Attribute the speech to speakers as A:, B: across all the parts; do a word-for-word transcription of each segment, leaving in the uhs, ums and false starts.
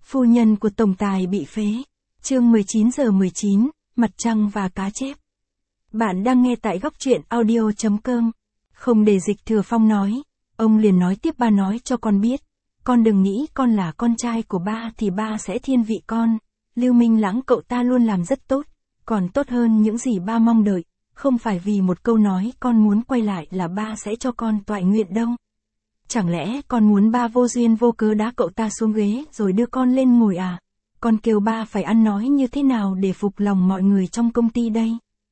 A: Phu nhân của tổng tài bị phế. Chương mười chín giờ mười chín, mặt trăng và cá chép. Bạn đang nghe tại góc truyện audio chấm com. Không để Dịch Thừa Phong nói, ông liền nói tiếp: ba nói cho con biết, con đừng nghĩ con là con trai của ba thì ba sẽ thiên vị con. Lưu Minh Lãng cậu ta luôn làm rất tốt, còn tốt hơn những gì ba mong đợi, không phải vì một câu nói con muốn quay lại là ba sẽ cho con toại nguyện đâu. Chẳng lẽ con muốn ba vô duyên vô cớ đá cậu ta xuống ghế rồi đưa con lên ngồi à? Con kêu ba phải ăn nói như thế nào để phục lòng mọi người trong công ty đây?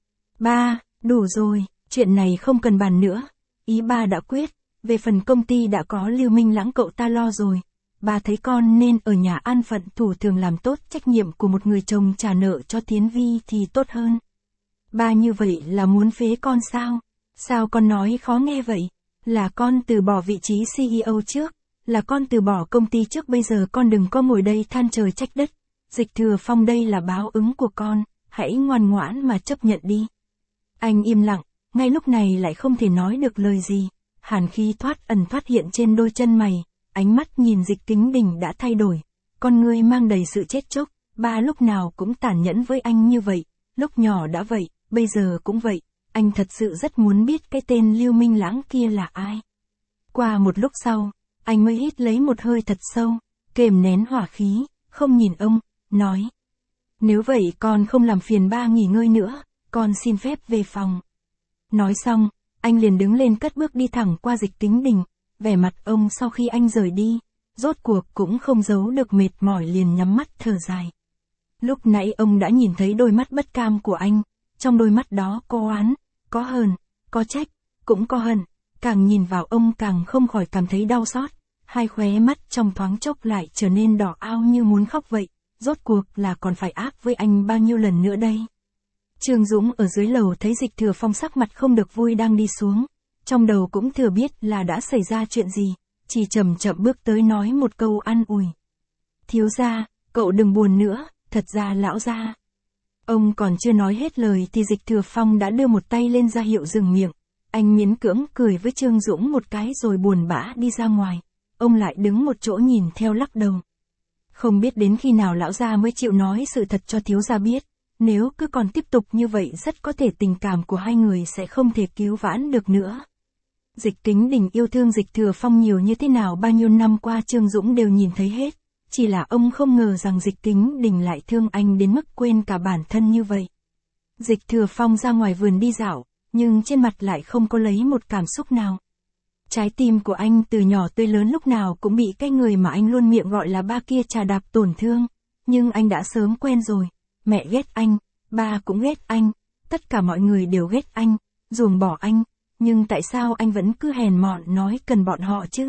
A: Ba, đủ rồi, chuyện này không cần bàn nữa. Ý ba đã quyết, về phần công ty đã có Lưu Minh Lãng cậu ta lo rồi. Ba thấy con nên ở nhà an phận thủ thường làm tốt trách nhiệm của một người chồng trả nợ cho Thiến Vi thì tốt hơn. Ba như vậy là muốn phế con sao? Sao con nói khó nghe vậy? Là con từ bỏ vị trí xê e ô trước, là con từ bỏ công ty trước, bây giờ con đừng có ngồi đây than trời trách đất. Dịch Thừa Phong, đây là báo ứng của con, hãy ngoan ngoãn mà chấp nhận đi. Anh im lặng, ngay lúc này lại không thể nói được lời gì. Hàn khí thoát ẩn thoát hiện trên đôi chân mày, ánh mắt nhìn Dịch Kính Đình đã thay đổi. Con ngươi mang đầy sự chết chóc. Ba lúc nào cũng tàn nhẫn với anh như vậy, lúc nhỏ đã vậy, bây giờ cũng vậy. Anh thật sự rất muốn biết cái tên Lưu Minh Lãng kia là ai. Qua một lúc sau, anh mới hít lấy một hơi thật sâu, kềm nén hỏa khí, không nhìn ông, nói: nếu vậy con không làm phiền ba nghỉ ngơi nữa, con xin phép về phòng. Nói xong, anh liền đứng lên cất bước đi thẳng qua Dịch Kính Đình. Vẻ mặt ông sau khi anh rời đi, rốt cuộc cũng không giấu được mệt mỏi, liền nhắm mắt thở dài. Lúc nãy ông đã nhìn thấy đôi mắt bất cam của anh, trong đôi mắt đó có oán, có hờn, có trách, cũng có hận. Càng nhìn vào ông càng không khỏi cảm thấy đau xót, hai khóe mắt trong thoáng chốc lại trở nên đỏ ao như muốn khóc vậy. Rốt cuộc là còn phải ác với anh bao nhiêu lần nữa đây? Trương Dũng ở dưới lầu thấy Dịch Thừa Phong sắc mặt không được vui đang đi xuống, trong đầu cũng thừa biết là đã xảy ra chuyện gì, chỉ chậm chậm bước tới nói một câu an ủi: thiếu gia, cậu đừng buồn nữa, thật ra lão gia. Ông còn chưa nói hết lời thì Dịch Thừa Phong đã đưa một tay lên ra hiệu dừng miệng. Anh miễn cưỡng cười với Trương Dũng một cái rồi buồn bã đi ra ngoài. Ông lại đứng một chỗ nhìn theo lắc đầu. Không biết đến khi nào lão gia mới chịu nói sự thật cho thiếu gia biết. Nếu cứ còn tiếp tục như vậy rất có thể tình cảm của hai người sẽ không thể cứu vãn được nữa. Dịch Kính Đình yêu thương Dịch Thừa Phong nhiều như thế nào bao nhiêu năm qua Trương Dũng đều nhìn thấy hết. Chỉ là ông không ngờ rằng Dịch Kính Đình lại thương anh đến mức quên cả bản thân như vậy. Dịch Thừa Phong ra ngoài vườn đi dạo, nhưng trên mặt lại không có lấy một cảm xúc nào. Trái tim của anh từ nhỏ tới lớn lúc nào cũng bị cái người mà anh luôn miệng gọi là ba kia trà đạp tổn thương. Nhưng anh đã sớm quen rồi. Mẹ ghét anh, ba cũng ghét anh, tất cả mọi người đều ghét anh, ruồng bỏ anh. Nhưng tại sao anh vẫn cứ hèn mọn nói cần bọn họ chứ?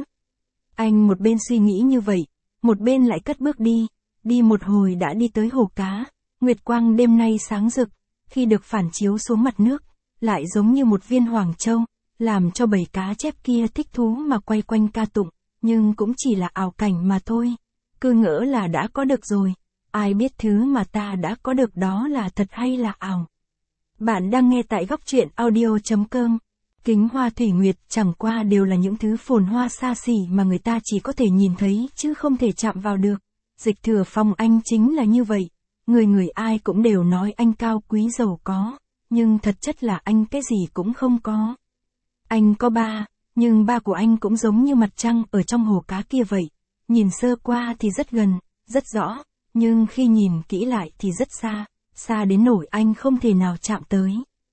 A: Anh một bên suy nghĩ như vậy, một bên lại cất bước đi. Đi một hồi đã đi tới hồ cá. Nguyệt quang đêm nay sáng rực, khi được phản chiếu xuống mặt nước, lại giống như một viên hoàng châu, làm cho bầy cá chép kia thích thú mà quay quanh ca tụng. Nhưng cũng chỉ là ảo cảnh mà thôi. Cứ ngỡ là đã có được rồi. Ai biết thứ mà ta đã có được đó là thật hay là ảo. Bạn đang nghe tại góc truyện audio chấm com. Kính hoa thủy nguyệt chẳng qua đều là những thứ phồn hoa xa xỉ mà người ta chỉ có thể nhìn thấy chứ không thể chạm vào được. Dịch Thừa Phong anh chính là như vậy. Người người ai cũng đều nói anh cao quý giàu có, nhưng thật chất là anh cái gì cũng không có. Anh có ba, nhưng ba của anh cũng giống như mặt trăng ở trong hồ cá kia vậy. Nhìn sơ qua thì rất gần, rất rõ, nhưng khi nhìn kỹ lại thì rất xa, xa đến nỗi anh không thể nào chạm tới.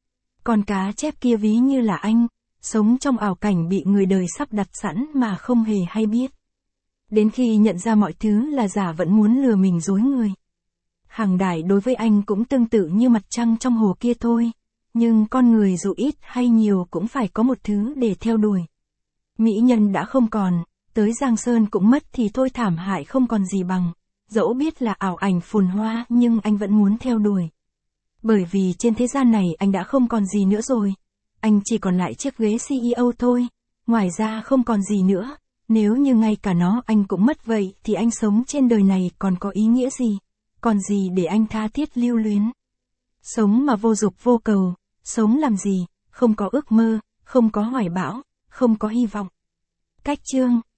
A: Con cá chép kia ví như là anh, sống trong ảo cảnh bị người đời sắp đặt sẵn mà không hề hay biết. Đến khi nhận ra mọi thứ là giả vẫn muốn lừa mình dối người. Hàng đài đối với anh cũng tương tự như mặt trăng trong hồ kia thôi, nhưng con người dù ít hay nhiều cũng phải có một thứ để theo đuổi. Mỹ nhân đã không còn, tới Giang Sơn cũng mất thì thôi thảm hại không còn gì bằng. Dẫu biết là ảo ảnh phồn hoa nhưng anh vẫn muốn theo đuổi. Bởi vì trên thế gian này anh đã không còn gì nữa rồi. Anh chỉ còn lại chiếc ghế xê e ô thôi. Ngoài ra không còn gì nữa. Nếu như ngay cả nó anh cũng mất vậy thì anh sống trên đời này còn có ý nghĩa gì? Còn gì để anh tha thiết lưu luyến? Sống mà vô dục vô cầu. Sống làm gì? Không có ước mơ, không có hoài bão, không có hy vọng. Cách chương